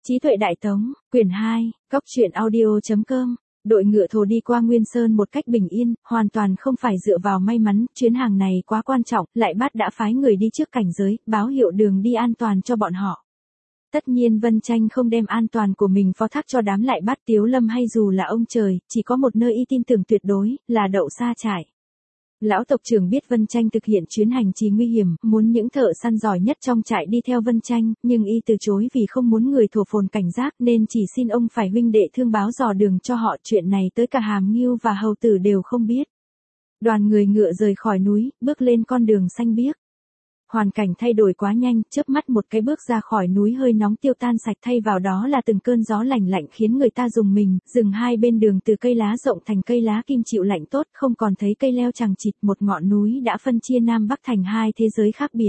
Trí tuệ đại tống, quyển 2, Cóc truyện audio.com. Đội ngựa thồ đi qua Nguyên Sơn một cách bình yên, hoàn toàn không phải dựa vào may mắn, chuyến hàng này quá quan trọng, Lại Bát đã phái người đi trước cảnh giới, báo hiệu đường đi an toàn cho bọn họ. Tất nhiên Vân Tranh không đem an toàn của mình phó thác cho đám Lại Bát Tiếu Lâm hay dù là ông trời, chỉ có một nơi y tin tưởng tuyệt đối, là Đậu Sa Trại. Lão tộc trưởng biết Vân Tranh thực hiện chuyến hành trì nguy hiểm, muốn những thợ săn giỏi nhất trong trại đi theo Vân Tranh, nhưng y từ chối vì không muốn người thổ phồn cảnh giác nên chỉ xin ông phải huynh đệ thương báo dò đường cho họ. Chuyện này tới cả Hàm Ngưu và Hầu Tử đều không biết. Đoàn người ngựa rời khỏi núi, bước lên con đường xanh biếc. Hoàn cảnh thay đổi quá nhanh, chớp mắt một cái bước ra khỏi núi hơi nóng tiêu tan sạch, thay vào đó là từng cơn gió lạnh lạnh khiến người ta rùng mình. Rừng hai bên đường từ cây lá rộng thành cây lá kim chịu lạnh tốt, không còn thấy cây leo chằng chịt, một ngọn núi đã phân chia Nam Bắc thành hai thế giới khác biệt.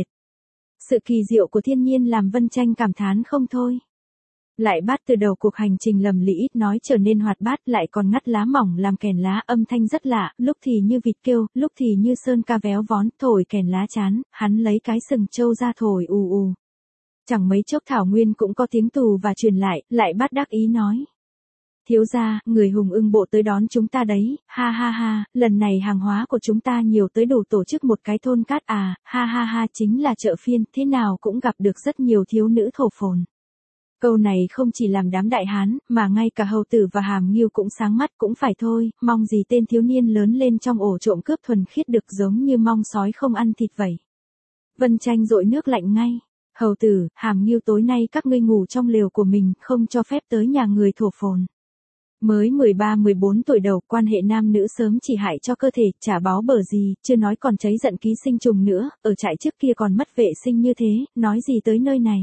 Sự kỳ diệu của thiên nhiên làm Vân Tranh cảm thán không thôi. Lại Bát từ đầu cuộc hành trình lầm lĩ ít nói trở nên hoạt bát, lại còn ngắt lá mỏng làm kèn lá, âm thanh rất lạ, lúc thì như vịt kêu, lúc thì như sơn ca véo vón, thổi kèn lá chán, hắn lấy cái sừng trâu ra thổi ù ù. Chẳng mấy chốc thảo nguyên cũng có tiếng tù và truyền Lại Bát đắc ý nói: thiếu gia, người hùng ưng bộ tới đón chúng ta đấy, ha ha ha, lần này hàng hóa của chúng ta nhiều tới đủ tổ chức một cái thôn cát à, ha ha ha, chính là chợ phiên, thế nào cũng gặp được rất nhiều thiếu nữ thổ phồn. Câu này không chỉ làm đám đại hán, mà ngay cả Hầu Tử và Hàm Ngưu cũng sáng mắt. Cũng phải thôi, mong gì tên thiếu niên lớn lên trong ổ trộm cướp thuần khiết được giống như mong sói không ăn thịt vậy. Vân Tranh dội nước lạnh ngay: Hầu Tử, Hàm Ngưu, tối nay các ngươi ngủ trong lều của mình, không cho phép tới nhà người thổ phồn. Mới 13-14 tuổi đầu, quan hệ nam nữ sớm chỉ hại cho cơ thể, chả báo bở gì, chưa nói còn cháy giận ký sinh trùng nữa, ở trại trước kia còn mất vệ sinh như thế, nói gì tới nơi này.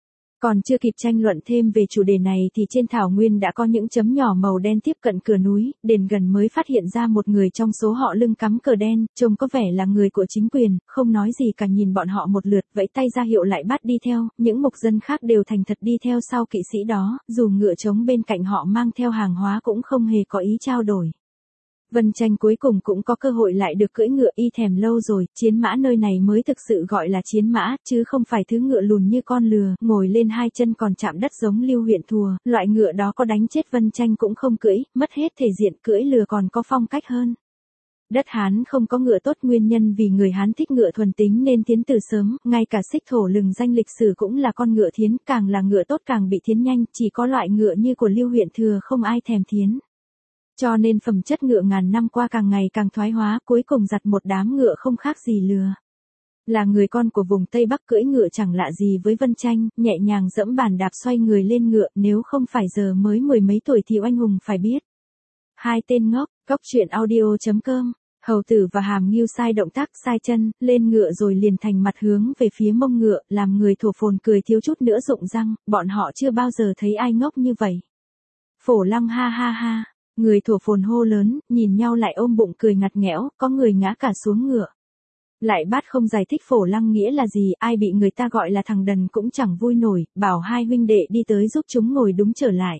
Còn chưa kịp tranh luận thêm về chủ đề này thì trên thảo nguyên đã có những chấm nhỏ màu đen tiếp cận cửa núi, đến gần mới phát hiện ra một người trong số họ lưng cắm cờ đen, trông có vẻ là người của chính quyền, không nói gì cả, nhìn bọn họ một lượt, vẫy tay ra hiệu Lại Bát đi theo, những mục dân khác đều thành thật đi theo sau kỵ sĩ đó, dù ngựa trống bên cạnh họ mang theo hàng hóa cũng không hề có ý trao đổi. Vân Tranh cuối cùng cũng có cơ hội lại được cưỡi ngựa, y thèm lâu rồi, chiến mã nơi này mới thực sự gọi là chiến mã, chứ không phải thứ ngựa lùn như con lừa, ngồi lên hai chân còn chạm đất giống Lưu Huyện Thùa, loại ngựa đó có đánh chết Vân Tranh cũng không cưỡi, mất hết thể diện, cưỡi lừa còn có phong cách hơn. Đất Hán không có ngựa tốt, nguyên nhân vì người Hán thích ngựa thuần tính nên tiến từ sớm, ngay cả Xích Thổ lừng danh lịch sử cũng là con ngựa thiến, càng là ngựa tốt càng bị thiến nhanh, chỉ có loại ngựa như của Lưu Huyện Thừa không ai thèm thiến. Cho nên phẩm chất ngựa ngàn năm qua càng ngày càng thoái hóa, cuối cùng giặt một đám ngựa không khác gì lừa. Là người con của vùng Tây Bắc cưỡi ngựa chẳng lạ gì với Vân Tranh, nhẹ nhàng dẫm bàn đạp xoay người lên ngựa, nếu không phải giờ mới mười mấy tuổi thì oanh hùng phải biết. Hai tên ngốc, Cóc truyện audio.com. Hầu Tử và Hàm Ngưu sai động tác, sai chân, lên ngựa rồi liền thành mặt hướng về phía mông ngựa, làm người thổ phồn cười thiếu chút nữa rụng răng, bọn họ chưa bao giờ thấy ai ngốc như vậy. Phổ Lăng, ha ha ha. Người thổ phồn hô lớn, nhìn nhau lại ôm bụng cười ngặt nghẽo, có người ngã cả xuống ngựa. Lại Bát không giải thích Phổ Lăng nghĩa là gì, ai bị người ta gọi là thằng đần cũng chẳng vui nổi, bảo hai huynh đệ đi tới giúp chúng ngồi đúng trở lại.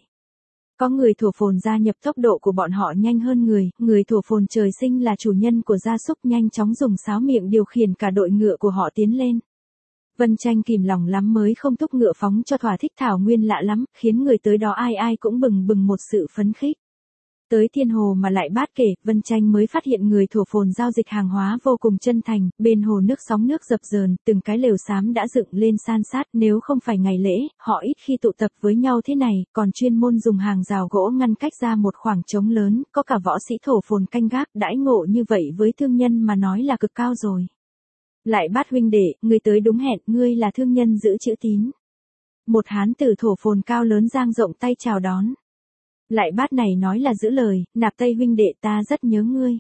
Có người thổ phồn gia nhập, tốc độ của bọn họ nhanh hơn người thổ phồn trời sinh là chủ nhân của gia súc, nhanh chóng dùng sáo miệng điều khiển cả đội ngựa của họ tiến lên. Vân Tranh kìm lòng lắm mới không thúc ngựa phóng cho thỏa thích, thảo nguyên lạ lắm, khiến người tới đó ai ai cũng bừng bừng một sự phấn khích. Tới Thiên Hồ mà Lại Bát kể, Vân Tranh mới phát hiện người thổ phồn giao dịch hàng hóa vô cùng chân thành, bên hồ nước sóng nước dập dờn, từng cái lều xám đã dựng lên san sát, nếu không phải ngày lễ, họ ít khi tụ tập với nhau thế này, còn chuyên môn dùng hàng rào gỗ ngăn cách ra một khoảng trống lớn, có cả võ sĩ thổ phồn canh gác, đãi ngộ như vậy với thương nhân mà nói là cực cao rồi. Lại Bát huynh đệ, ngươi tới đúng hẹn, ngươi là thương nhân giữ chữ tín. Một hán tử thổ phồn cao lớn dang rộng tay chào đón. Lại Bát này nói là giữ lời, Nạp Tây huynh đệ, ta rất nhớ ngươi.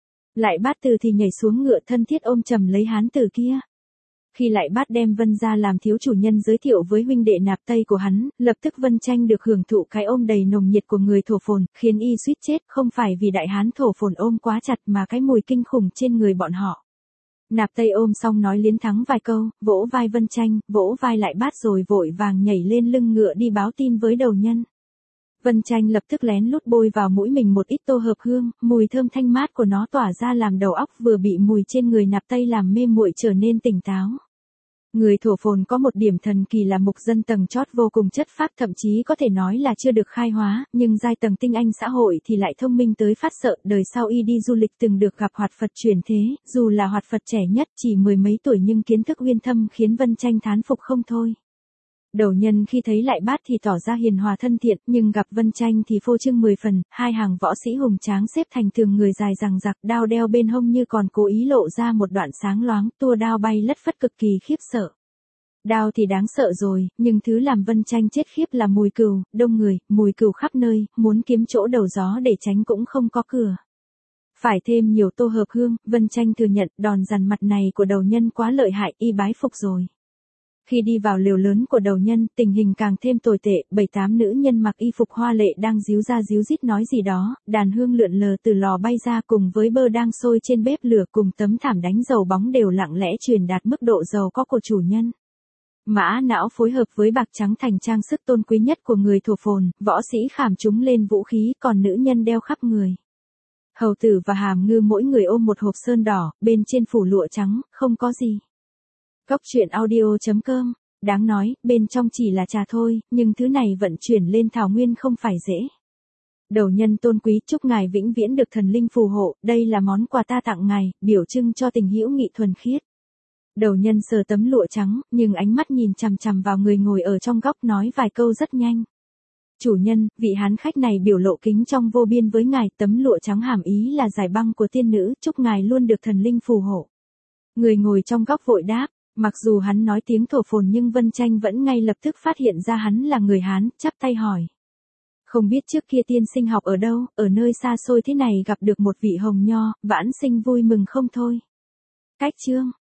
Lại Bát từ thì nhảy xuống ngựa, thân thiết ôm chầm lấy hán tử kia. Khi Lại Bát đem Vân ra làm thiếu chủ nhân giới thiệu với huynh đệ Nạp Tây của hắn, lập tức Vân Tranh được hưởng thụ cái ôm đầy nồng nhiệt của người thổ phồn, khiến y suýt chết, không phải vì đại hán thổ phồn ôm quá chặt mà cái mùi kinh khủng trên người bọn họ. Nạp Tây ôm xong nói liến thắng vài câu, vỗ vai Vân Tranh, vỗ vai Lại Bát rồi vội vàng nhảy lên lưng ngựa đi báo tin với đầu nhân. Vân Tranh lập tức lén lút bôi vào mũi mình một ít tô hợp hương, mùi thơm thanh mát của nó tỏa ra làm đầu óc vừa bị mùi trên người Nạp Tây làm mê muội trở nên tỉnh táo. Người thổ phồn có một điểm thần kỳ là mục dân tầng chót vô cùng chất phác, thậm chí có thể nói là chưa được khai hóa, nhưng giai tầng tinh anh xã hội thì lại thông minh tới phát sợ. Đời sau y đi du lịch từng được gặp hoạt Phật chuyển thế, dù là hoạt Phật trẻ nhất chỉ mười mấy tuổi nhưng kiến thức uyên thâm khiến Vân Tranh thán phục không thôi. Đầu nhân khi thấy lại bát thì tỏ ra hiền hòa thân thiện, nhưng gặp Vân Tranh thì phô trương 10 phần, hai hàng võ sĩ hùng tráng xếp thành tường người dài rằng rặc, đao đeo bên hông như còn cố ý lộ ra một đoạn sáng loáng, tua đao bay lất phất cực kỳ khiếp sợ. Đao thì đáng sợ rồi, nhưng thứ làm Vân Tranh chết khiếp là mùi cừu, đông người, mùi cừu khắp nơi, muốn kiếm chỗ đầu gió để tránh cũng không có cửa. Phải thêm nhiều tô hợp hương, Vân Tranh thừa nhận đòn dằn mặt này của đầu nhân quá lợi hại, y bái phục rồi. Khi đi vào lều lớn của đầu nhân, tình hình càng thêm tồi tệ, 7-8 nữ nhân mặc y phục hoa lệ đang díu ra díu dít nói gì đó, đàn hương lượn lờ từ lò bay ra cùng với bơ đang sôi trên bếp lửa cùng tấm thảm đánh dầu bóng đều lặng lẽ truyền đạt mức độ giàu có của chủ nhân. Mã não phối hợp với bạc trắng thành trang sức tôn quý nhất của người thổ phồn, võ sĩ khảm chúng lên vũ khí, còn nữ nhân đeo khắp người. Hầu tử và hàm ngư mỗi người ôm một hộp sơn đỏ, bên trên phủ lụa trắng, không có gì. Góc truyện audio.com, đáng nói, bên trong chỉ là trà thôi, nhưng thứ này vận chuyển lên thảo nguyên không phải dễ. Đầu nhân tôn quý, chúc ngài vĩnh viễn được thần linh phù hộ, đây là món quà ta tặng ngài, biểu trưng cho tình hữu nghị thuần khiết. Đầu nhân sờ tấm lụa trắng, nhưng ánh mắt nhìn chằm chằm vào người ngồi ở trong góc nói vài câu rất nhanh. Chủ nhân, vị hán khách này biểu lộ kính trong vô biên với ngài, tấm lụa trắng hàm ý là giải băng của tiên nữ, chúc ngài luôn được thần linh phù hộ. Người ngồi trong góc vội đáp, mặc dù hắn nói tiếng thổ phồn nhưng Vân Tranh vẫn ngay lập tức phát hiện ra hắn là người Hán, chắp tay hỏi. Không biết trước kia tiên sinh học ở đâu, ở nơi xa xôi thế này gặp được một vị hồng nho, vãn sinh vui mừng không thôi. Cách chương.